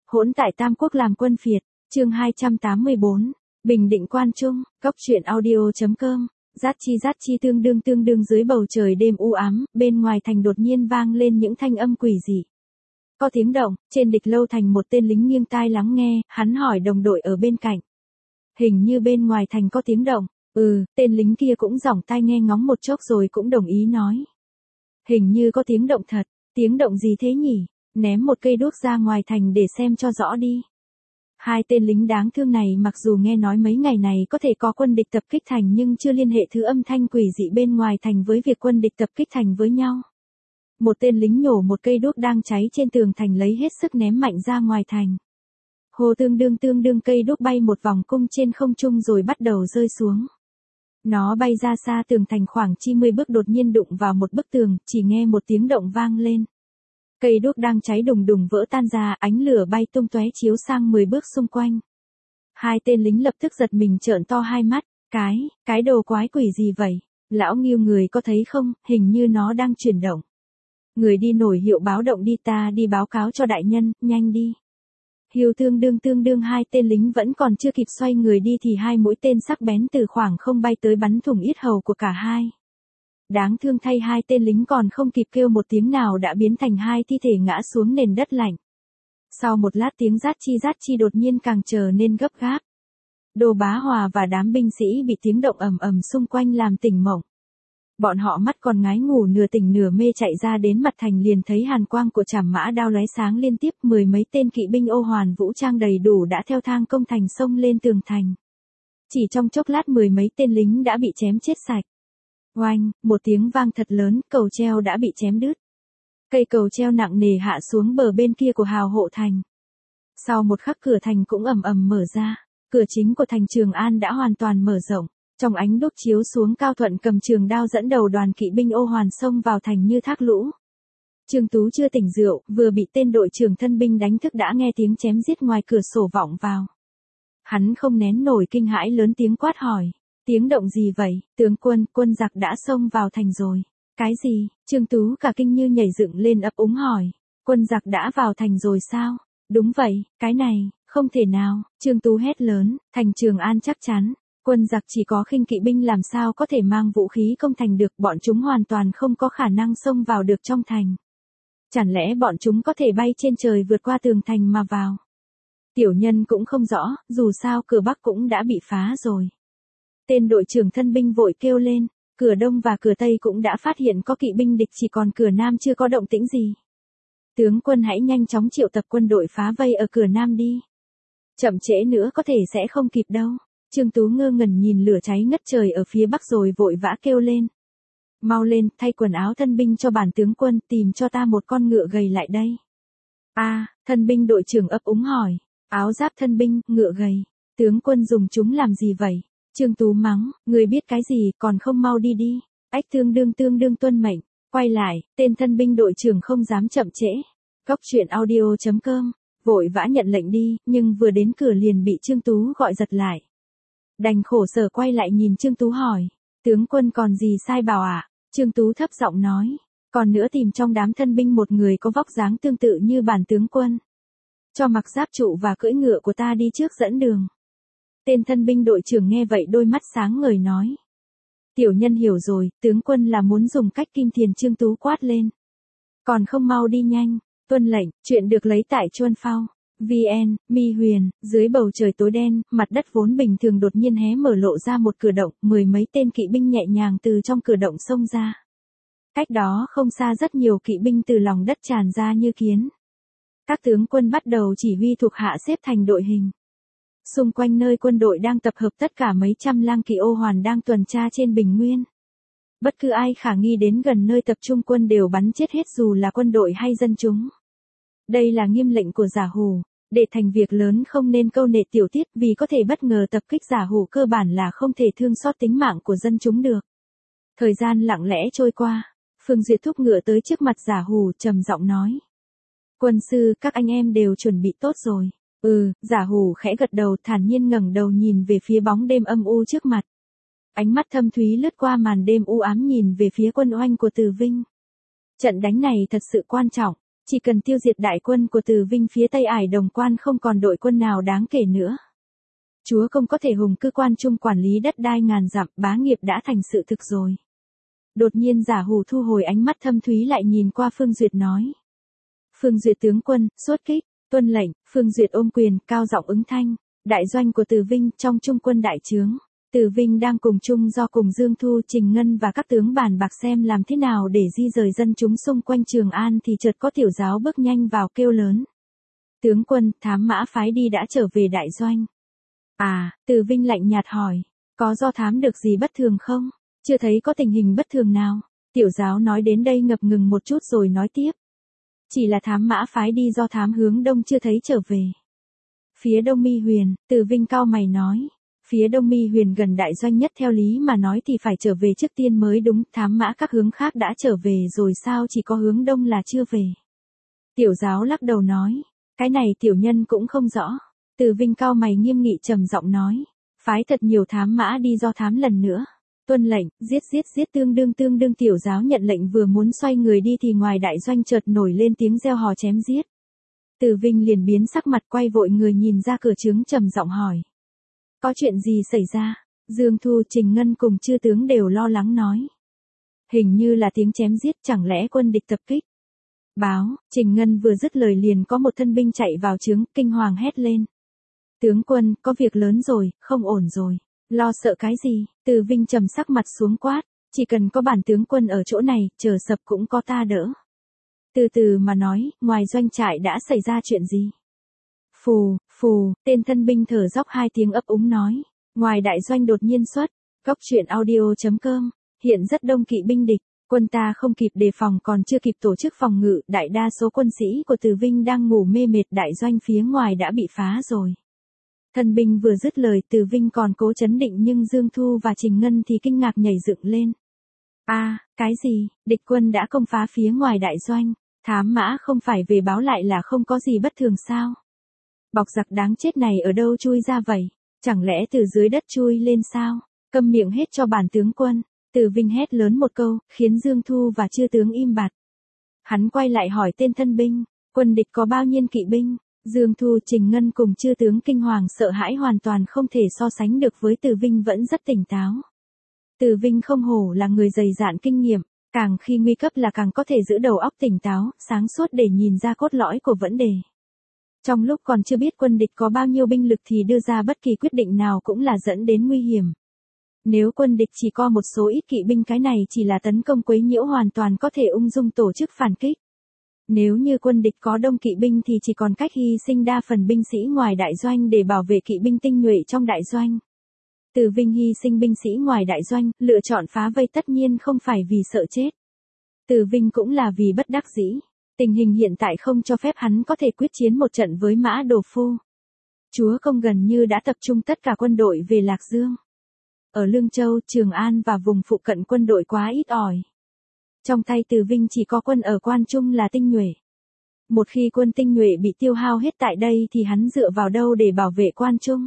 Hỗn tại Tam Quốc làm quân phiệt, chương 284, Bình Định Quan Trung, Cốc truyện audio.com, rát chi tương đương dưới bầu trời đêm u ám, bên ngoài thành đột nhiên vang lên những thanh âm quỷ dị. Có tiếng động, trên địch lâu thành một tên lính nghiêng tai lắng nghe, hắn hỏi đồng đội ở bên cạnh. Hình như bên ngoài thành có tiếng động, tên lính kia cũng giỏng tai nghe ngóng một chốc rồi cũng đồng ý nói. Hình như có tiếng động thật, tiếng động gì thế nhỉ? Ném một cây đuốc ra ngoài thành để xem cho rõ đi. Hai tên lính đáng thương này mặc dù nghe nói mấy ngày này có thể có quân địch tập kích thành nhưng chưa liên hệ thứ âm thanh quỷ dị bên ngoài thành với việc quân địch tập kích thành với nhau. Một tên lính nhổ một cây đuốc đang cháy trên tường thành lấy hết sức ném mạnh ra ngoài thành. Hồ tương đương cây đuốc bay một vòng cung trên không trung rồi bắt đầu rơi xuống. Nó bay ra xa tường thành khoảng 90 bước đột nhiên đụng vào một bức tường, chỉ nghe một tiếng động vang lên. Cây đuốc đang cháy đùng đùng vỡ tan ra, ánh lửa bay tung tóe chiếu sang 10 bước xung quanh. Hai tên lính lập tức giật mình trợn to hai mắt, cái đồ quái quỷ gì vậy? Lão Ngưu người có thấy không, hình như nó đang chuyển động. Người đi nổi hiệu báo động đi, ta đi báo cáo cho đại nhân, nhanh đi. Hiu tương đương hai tên lính vẫn còn chưa kịp xoay người đi thì hai mũi tên sắc bén từ khoảng không bay tới bắn thủng yết hầu của cả hai. Đáng thương thay hai tên lính còn không kịp kêu một tiếng nào đã biến thành hai thi thể ngã xuống nền đất lạnh. Sau một lát tiếng rát chi đột nhiên càng trở nên gấp gáp. Đô Bá Hòa và đám binh sĩ bị tiếng động ầm xung quanh làm tỉnh mộng. Bọn họ mắt còn ngái ngủ nửa tỉnh nửa mê chạy ra đến mặt thành liền thấy hàn quang của trảm mã đao lóe sáng liên tiếp, 10 mấy tên kỵ binh ô hoàn vũ trang đầy đủ đã theo thang công thành xông lên tường thành. Chỉ trong chốc lát 10 mấy tên lính đã bị chém chết sạch. Oanh, một tiếng vang thật lớn, cầu treo đã bị chém đứt. Cây cầu treo nặng nề hạ xuống bờ bên kia của hào hộ thành. Sau một khắc cửa thành cũng ầm mở ra, cửa chính của thành Trường An đã hoàn toàn mở rộng. Trong ánh đuốc chiếu xuống, Cao Thuận cầm trường đao dẫn đầu đoàn kỵ binh ô hoàn xông vào thành như thác lũ. Trương Tú chưa tỉnh rượu, vừa bị tên đội trưởng thân binh đánh thức đã nghe tiếng chém giết ngoài cửa sổ vọng vào. Hắn không nén nổi kinh hãi lớn tiếng quát hỏi. Tiếng động gì vậy, tướng quân giặc đã xông vào thành rồi. Cái gì? Trương Tú cả kinh như nhảy dựng lên ấp úng hỏi. Quân giặc đã vào thành rồi sao? Đúng vậy, cái này, không thể nào. Trương Tú hét lớn, thành Trường An chắc chắn. Quân giặc chỉ có khinh kỵ binh làm sao có thể mang vũ khí công thành được, bọn chúng hoàn toàn không có khả năng xông vào được trong thành. Chẳng lẽ bọn chúng có thể bay trên trời vượt qua tường thành mà vào? Tiểu nhân cũng không rõ, dù sao cửa Bắc cũng đã bị phá rồi. Tên đội trưởng thân binh vội kêu lên, cửa Đông và cửa Tây cũng đã phát hiện có kỵ binh địch, chỉ còn cửa Nam chưa có động tĩnh gì. Tướng quân hãy nhanh chóng triệu tập quân đội phá vây ở cửa Nam đi. Chậm trễ nữa có thể sẽ không kịp đâu. Trương Tú ngơ ngẩn nhìn lửa cháy ngất trời ở phía Bắc rồi vội vã kêu lên. Mau lên, thay quần áo thân binh cho bản tướng quân, tìm cho ta một con ngựa gầy lại đây. Thân binh đội trưởng ấp úng hỏi, áo giáp thân binh, ngựa gầy, tướng quân dùng chúng làm gì vậy? Trương Tú mắng, người biết cái gì, còn không mau đi đi. Ách tương đương tuân mệnh, quay lại, tên thân binh đội trưởng không dám chậm trễ. Cốc truyện audio.com, vội vã nhận lệnh đi, nhưng vừa đến cửa liền bị Trương Tú gọi giật lại. Đành khổ sở quay lại nhìn Trương Tú hỏi, tướng quân còn gì sai bảo ạ? Trương Tú thấp giọng nói, còn nữa tìm trong đám thân binh một người có vóc dáng tương tự như bản tướng quân. Cho mặc giáp trụ và cưỡi ngựa của ta đi trước dẫn đường. Tên thân binh đội trưởng nghe vậy đôi mắt sáng ngời nói. Tiểu nhân hiểu rồi, tướng quân là muốn dùng cách kim thiền. Trương Tú quát lên. Còn không mau đi nhanh, tuân lệnh, chuyện được lấy tại Chuân Phao. VN, Mi Huyền, dưới bầu trời tối đen, mặt đất vốn bình thường đột nhiên hé mở lộ ra một cửa động, 10 mấy tên kỵ binh nhẹ nhàng từ trong cửa động xông ra. Cách đó không xa rất nhiều kỵ binh từ lòng đất tràn ra như kiến. Các tướng quân bắt đầu chỉ huy thuộc hạ xếp thành đội hình. Xung quanh nơi quân đội đang tập hợp tất cả mấy trăm lang kỵ ô hoàn đang tuần tra trên bình nguyên. Bất cứ ai khả nghi đến gần nơi tập trung quân đều bắn chết hết dù là quân đội hay dân chúng. Đây là nghiêm lệnh của Giả Hủ. Để thành việc lớn không nên câu nệ tiểu tiết, vì có thể bất ngờ tập kích. Giả Hủ cơ bản là không thể thương xót tính mạng của dân chúng được. Thời gian lặng lẽ trôi qua, Phương Duyệt thúc ngựa tới trước mặt Giả Hủ trầm giọng nói. Quân sư, các anh em đều chuẩn bị tốt rồi. Giả Hủ khẽ gật đầu thản nhiên ngẩng đầu nhìn về phía bóng đêm âm u trước mặt. Ánh mắt thâm thúy lướt qua màn đêm u ám nhìn về phía quân oanh của Từ Vinh. Trận đánh này thật sự quan trọng. Chỉ cần tiêu diệt đại quân của Từ Vinh phía Tây Ải Đồng Quan không còn đội quân nào đáng kể nữa. Chúa công có thể hùng cư Quan Trung quản lý đất đai ngàn dặm, bá nghiệp đã thành sự thực rồi. Đột nhiên Giả Hủ thu hồi ánh mắt thâm thúy lại nhìn qua Phương Duyệt nói. Phương Duyệt tướng quân, xuất kích, tuân lệnh. Phương Duyệt ôm quyền, cao giọng ứng thanh. Đại doanh của Từ Vinh trong trung quân đại trướng. Từ Vinh đang cùng chung do cùng Dương Thu, Trình Ngân và các tướng bàn bạc xem làm thế nào để di rời dân chúng xung quanh Trường An thì chợt có tiểu giáo bước nhanh vào kêu lớn. Tướng quân, thám mã phái đi đã trở về đại doanh. À, Từ Vinh lạnh nhạt hỏi, có do thám được gì bất thường không? Chưa thấy có tình hình bất thường nào. Tiểu giáo nói đến đây ngập ngừng một chút rồi nói tiếp. Chỉ là thám mã phái đi do thám hướng đông chưa thấy trở về. Phía Đông Mi Huyền, Từ Vinh cao mày nói. Phía Đông Mi Huyền gần đại doanh nhất theo lý mà nói thì phải trở về trước tiên mới đúng. Thám mã các hướng khác đã trở về rồi sao chỉ có hướng đông là chưa về. Tiểu giáo lắc đầu nói. Cái này tiểu nhân cũng không rõ. Từ Vinh cao mày nghiêm nghị trầm giọng nói. Phái thật nhiều thám mã đi do thám lần nữa. Tuân lệnh, giết tương đương tiểu giáo nhận lệnh vừa muốn xoay người đi thì ngoài đại doanh chợt nổi lên tiếng reo hò chém giết. Từ Vinh liền biến sắc mặt quay vội người nhìn ra cửa trướng trầm giọng hỏi. Có chuyện gì xảy ra? Dương Thu, Trình Ngân cùng chư tướng đều lo lắng nói. Hình như là tiếng chém giết, chẳng lẽ quân địch tập kích? Báo, Trình Ngân vừa dứt lời liền có một thân binh chạy vào trướng, kinh hoàng hét lên. Tướng quân, có việc lớn rồi, không ổn rồi. Lo sợ cái gì? Từ Vinh trầm sắc mặt xuống quát. Chỉ cần có bản tướng quân ở chỗ này, chờ sập cũng có ta đỡ. Từ từ mà nói, ngoài doanh trại đã xảy ra chuyện gì? Phù, tên thân binh thở dốc hai tiếng ấp úng nói. Ngoài đại doanh đột nhiên xuất. Góc truyện audio.com. Hiện rất đông kỵ binh địch. Quân ta không kịp đề phòng còn chưa kịp tổ chức phòng ngự. Đại đa số quân sĩ của Từ Vinh đang ngủ mê mệt, đại doanh phía ngoài đã bị phá rồi. Thân binh vừa dứt lời Từ Vinh còn cố chấn định nhưng Dương Thu và Trình Ngân thì kinh ngạc nhảy dựng lên. Cái gì? Địch quân đã công phá phía ngoài đại doanh. Thám mã không phải về báo lại là không có gì bất thường sao? Bọc giặc đáng chết này ở đâu chui ra vậy? Chẳng lẽ từ dưới đất chui lên sao? Câm miệng hết cho bản tướng quân. Từ Vinh hét lớn một câu, khiến Dương Thu và chư tướng im bặt. Hắn quay lại hỏi tên thân binh, quân địch có bao nhiêu kỵ binh? Dương Thu, Trình Ngân cùng chư tướng kinh hoàng sợ hãi hoàn toàn không thể so sánh được với Từ Vinh vẫn rất tỉnh táo. Từ Vinh không hổ là người dày dạn kinh nghiệm, càng khi nguy cấp là càng có thể giữ đầu óc tỉnh táo, sáng suốt để nhìn ra cốt lõi của vấn đề. Trong lúc còn chưa biết quân địch có bao nhiêu binh lực thì đưa ra bất kỳ quyết định nào cũng là dẫn đến nguy hiểm. Nếu quân địch chỉ có một số ít kỵ binh cái này chỉ là tấn công quấy nhiễu hoàn toàn có thể ung dung tổ chức phản kích. Nếu như quân địch có đông kỵ binh thì chỉ còn cách hy sinh đa phần binh sĩ ngoài đại doanh để bảo vệ kỵ binh tinh nhuệ trong đại doanh. Từ Vinh hy sinh binh sĩ ngoài đại doanh, lựa chọn phá vây tất nhiên không phải vì sợ chết. Từ Vinh cũng là vì bất đắc dĩ. Tình hình hiện tại không cho phép hắn có thể quyết chiến một trận với Mã Đồ Phu. Chúa công gần như đã tập trung tất cả quân đội về Lạc Dương. Ở Lương Châu, Trường An và vùng phụ cận quân đội quá ít ỏi. Trong tay Từ Vinh chỉ có quân ở Quan Trung là tinh nhuệ. Một khi quân tinh nhuệ bị tiêu hao hết tại đây thì hắn dựa vào đâu để bảo vệ Quan Trung?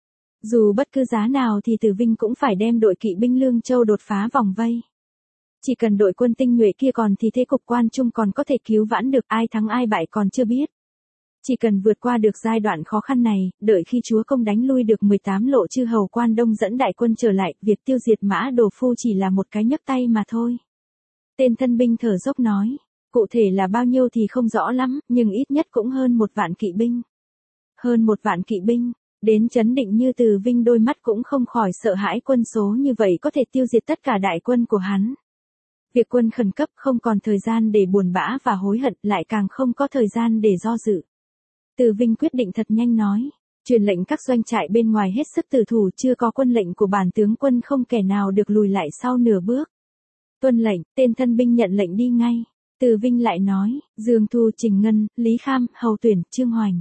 Dù bất cứ giá nào thì Từ Vinh cũng phải đem đội kỵ binh Lương Châu đột phá vòng vây. Chỉ cần đội quân tinh nhuệ kia còn thì thế cục Quan Trung còn có thể cứu vãn được, ai thắng ai bại còn chưa biết. Chỉ cần vượt qua được giai đoạn khó khăn này, đợi khi chúa công đánh lui được 18 lộ chư hầu Quan Đông dẫn đại quân trở lại, việc tiêu diệt Mã Đồ Phu chỉ là một cái nhấc tay mà thôi. Tên thân binh thở dốc nói, cụ thể là bao nhiêu thì không rõ lắm, nhưng ít nhất cũng hơn 1 vạn kỵ binh. Hơn 1 vạn kỵ binh, đến chấn định như Từ Vinh đôi mắt cũng không khỏi sợ hãi quân số như vậy có thể tiêu diệt tất cả đại quân của hắn. Việc quân khẩn cấp không còn thời gian để buồn bã và hối hận, lại càng không có thời gian để do dự. Từ Vinh quyết định thật nhanh nói, truyền lệnh các doanh trại bên ngoài hết sức tử thủ, chưa có quân lệnh của bản tướng quân không kẻ nào được lùi lại sau nửa bước. Tuân lệnh, tên thân binh nhận lệnh đi ngay. Từ Vinh lại nói, Dương Thu, Trình Ngân, Lý Kham, Hầu Tuyển, Trương Hoành.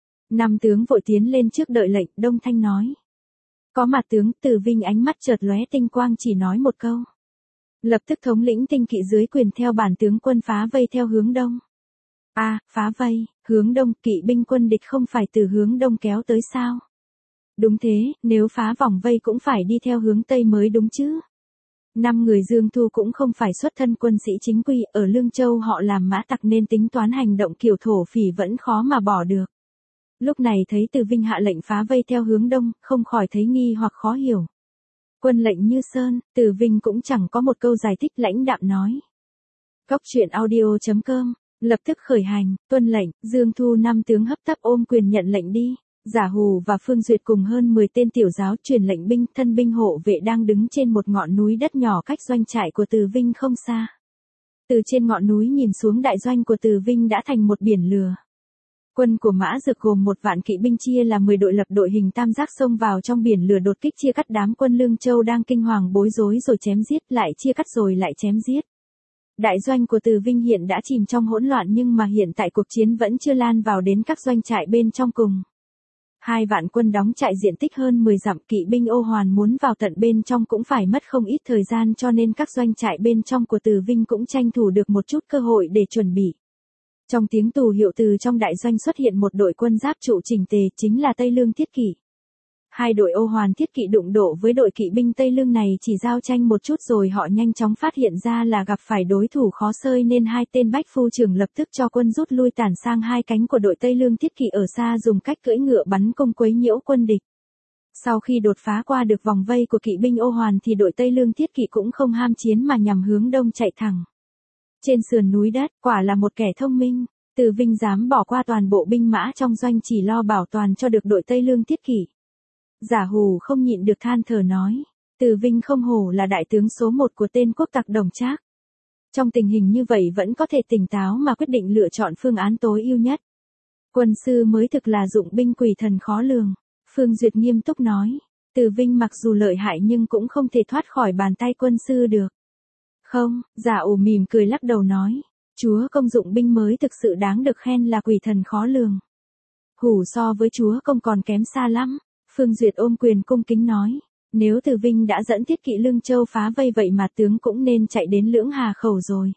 5 tướng vội tiến lên trước đợi lệnh, Đông Thanh nói. Có mặt tướng, Từ Vinh ánh mắt chợt lóe tinh quang chỉ nói một câu. Lập tức thống lĩnh tinh kỵ dưới quyền theo bản tướng quân phá vây theo hướng đông. Phá vây, hướng đông, kỵ binh quân địch không phải từ hướng đông kéo tới sao? Đúng thế, nếu phá vòng vây cũng phải đi theo hướng tây mới đúng chứ. 5 người Dương Thu cũng không phải xuất thân quân sĩ chính quy, ở Lương Châu họ làm mã tặc nên tính toán hành động kiểu thổ phỉ vẫn khó mà bỏ được. Lúc này thấy Từ Vinh hạ lệnh phá vây theo hướng đông, không khỏi thấy nghi hoặc khó hiểu. Quân lệnh như sơn, Từ Vinh cũng chẳng có một câu giải thích, lãnh đạm nói. Cóc truyện audio.com, lập tức khởi hành, tuân lệnh, Dương Thu 5 tướng hấp tấp ôm quyền nhận lệnh đi. Giả Hù và Phương Duyệt cùng hơn 10 tên tiểu giáo truyền lệnh binh thân binh hộ vệ đang đứng trên một ngọn núi đất nhỏ cách doanh trại của Từ Vinh không xa. Từ trên ngọn núi nhìn xuống đại doanh của Từ Vinh đã thành một biển lửa. Quân của Mã Dực gồm 1 vạn kỵ binh chia là 10 đội lập đội hình tam giác xông vào trong biển lửa đột kích, chia cắt đám quân Lương Châu đang kinh hoàng bối rối rồi chém giết, lại chia cắt rồi lại chém giết. Đại doanh của Từ Vinh hiện đã chìm trong hỗn loạn, nhưng mà hiện tại cuộc chiến vẫn chưa lan vào đến các doanh trại bên trong cùng. 2 vạn quân đóng trại diện tích hơn 10 dặm, kỵ binh Ô Hoàn muốn vào tận bên trong cũng phải mất không ít thời gian, cho nên các doanh trại bên trong của Từ Vinh cũng tranh thủ được một chút cơ hội để chuẩn bị. Trong tiếng tù hiệu từ trong đại doanh xuất hiện một đội quân giáp trụ chỉnh tề, chính là Tây Lương Thiết Kỵ. 2 đội Ô Hoàn Thiết Kỵ đụng độ với đội kỵ binh Tây Lương này chỉ giao tranh một chút rồi họ nhanh chóng phát hiện ra là gặp phải đối thủ khó xơi, nên 2 tên bách phu trưởng lập tức cho quân rút lui, tản sang 2 cánh của đội Tây Lương Thiết Kỵ ở xa, dùng cách cưỡi ngựa bắn cung quấy nhiễu quân địch. Sau khi đột phá qua được vòng vây của kỵ binh Ô Hoàn thì đội Tây Lương Thiết Kỵ cũng không ham chiến mà nhằm hướng đông chạy thẳng. Trên sườn núi đất, quả là một kẻ thông minh, Từ Vinh dám bỏ qua toàn bộ binh mã trong doanh chỉ lo bảo toàn cho được đội Tây Lương Thiết Kỵ. Giả Hù không nhịn được than thở nói, Từ Vinh không hổ là đại tướng số 1 của tên quốc tặc Đồng Trác. Trong tình hình như vậy vẫn có thể tỉnh táo mà quyết định lựa chọn phương án tối ưu nhất. Quân sư mới thực là dụng binh quỷ thần khó lường. Phương Duyệt nghiêm túc nói, Từ Vinh mặc dù lợi hại nhưng cũng không thể thoát khỏi bàn tay quân sư được. Không, Giả Ủ mỉm cười lắc đầu nói, chúa công dụng binh mới thực sự đáng được khen là quỷ thần khó lường. Hủ so với chúa công còn kém xa lắm. Phương Duyệt ôm quyền cung kính nói, nếu Từ Vinh đã dẫn Thiết Kỵ Lương Châu phá vây vậy mà tướng cũng nên chạy đến Lưỡng Hà Khẩu rồi.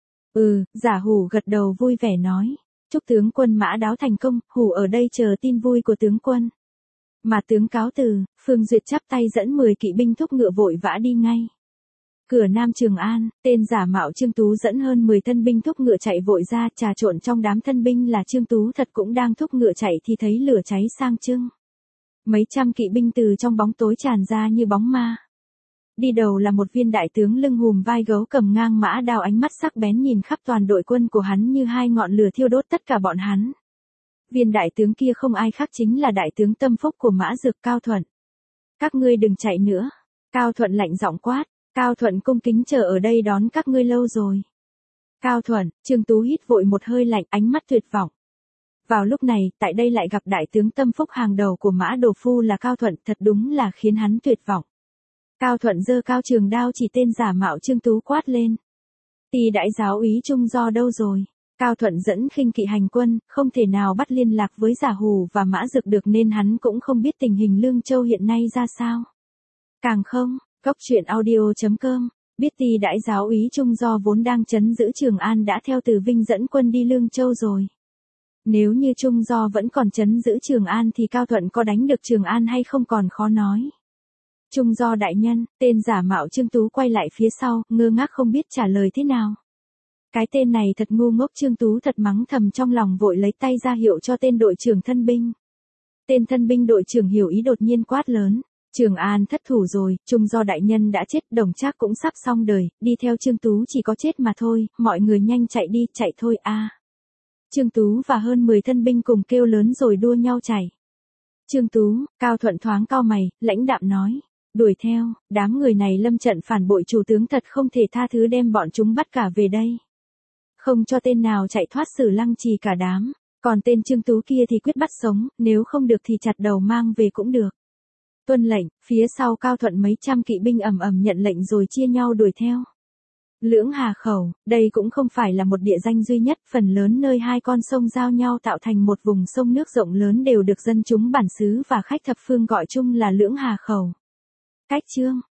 Giả Hủ gật đầu vui vẻ nói, chúc tướng quân mã đáo thành công, Hủ ở đây chờ tin vui của tướng quân. Mà tướng cáo từ, Phương Duyệt chắp tay dẫn 10 kỵ binh thúc ngựa vội vã đi ngay. Cửa Nam Trường An, tên giả mạo Trương Tú dẫn hơn 10 thân binh thúc ngựa chạy vội ra, trà trộn trong đám thân binh là Trương Tú thật cũng đang thúc ngựa chạy thì thấy lửa cháy sang trưng. Mấy trăm kỵ binh từ trong bóng tối tràn ra như bóng ma. Đi đầu là một viên đại tướng lưng hùm vai gấu cầm ngang mã đao, ánh mắt sắc bén nhìn khắp toàn đội quân của hắn như 2 ngọn lửa thiêu đốt tất cả bọn hắn. Viên đại tướng kia không ai khác chính là đại tướng tâm phúc của Mã Dực, Cao Thuận. Các ngươi đừng chạy nữa. Cao Thuận lạnh giọng quát. Cao Thuận cung kính chờ ở đây đón các ngươi lâu rồi. Cao Thuận, Trương Tú hít vội một hơi lạnh, ánh mắt tuyệt vọng. Vào lúc này, tại đây lại gặp đại tướng tâm phúc hàng đầu của Mã Đồ Phu là Cao Thuận, thật đúng là khiến hắn tuyệt vọng. Cao Thuận giơ cao trường đao chỉ tên giả mạo Trương Tú quát lên. Tỳ đại giáo úy Trung Do đâu rồi? Cao Thuận dẫn khinh kỵ hành quân, không thể nào bắt liên lạc với Giả Hù và Mã Dực được nên hắn cũng không biết tình hình Lương Châu hiện nay ra sao. Càng không, Cóc truyện audio.com, biết Tỳ đại giáo úy Trung Do vốn đang trấn giữ Trường An đã theo Từ Vinh dẫn quân đi Lương Châu rồi. Nếu như Trung Do vẫn còn trấn giữ Trường An thì Cao Thuận có đánh được Trường An hay không còn khó nói. Trung Do đại nhân, tên giả mạo Trương Tú quay lại phía sau, ngơ ngác không biết trả lời thế nào. Cái tên này thật ngu ngốc, Trương Tú thật mắng thầm trong lòng, vội lấy tay ra hiệu cho tên đội trưởng thân binh. Tên thân binh đội trưởng hiểu ý đột nhiên quát lớn. Trường An thất thủ rồi, Trung Do đại nhân đã chết, Đồng Trác cũng sắp xong đời, đi theo Trương Tú chỉ có chết mà thôi, mọi người nhanh chạy đi, chạy thôi a. Trương Tú và hơn 10 thân binh cùng kêu lớn rồi đua nhau chạy. Trương Tú, Cao Thuận thoáng cau mày, lãnh đạm nói, đuổi theo, đám người này lâm trận phản bội chủ tướng, thật không thể tha thứ, đem bọn chúng bắt cả về đây. Không cho tên nào chạy thoát, xử lăng trì cả đám, còn tên Trương Tú kia thì quyết bắt sống, nếu không được thì chặt đầu mang về cũng được. Tuân lệnh, phía sau Cao Thuận mấy trăm kỵ binh ầm ầm nhận lệnh rồi chia nhau đuổi theo. Lưỡng Hà Khẩu, đây cũng không phải là một địa danh duy nhất, phần lớn nơi 2 con sông giao nhau tạo thành một vùng sông nước rộng lớn đều được dân chúng bản xứ và khách thập phương gọi chung là Lưỡng Hà Khẩu. Cách chương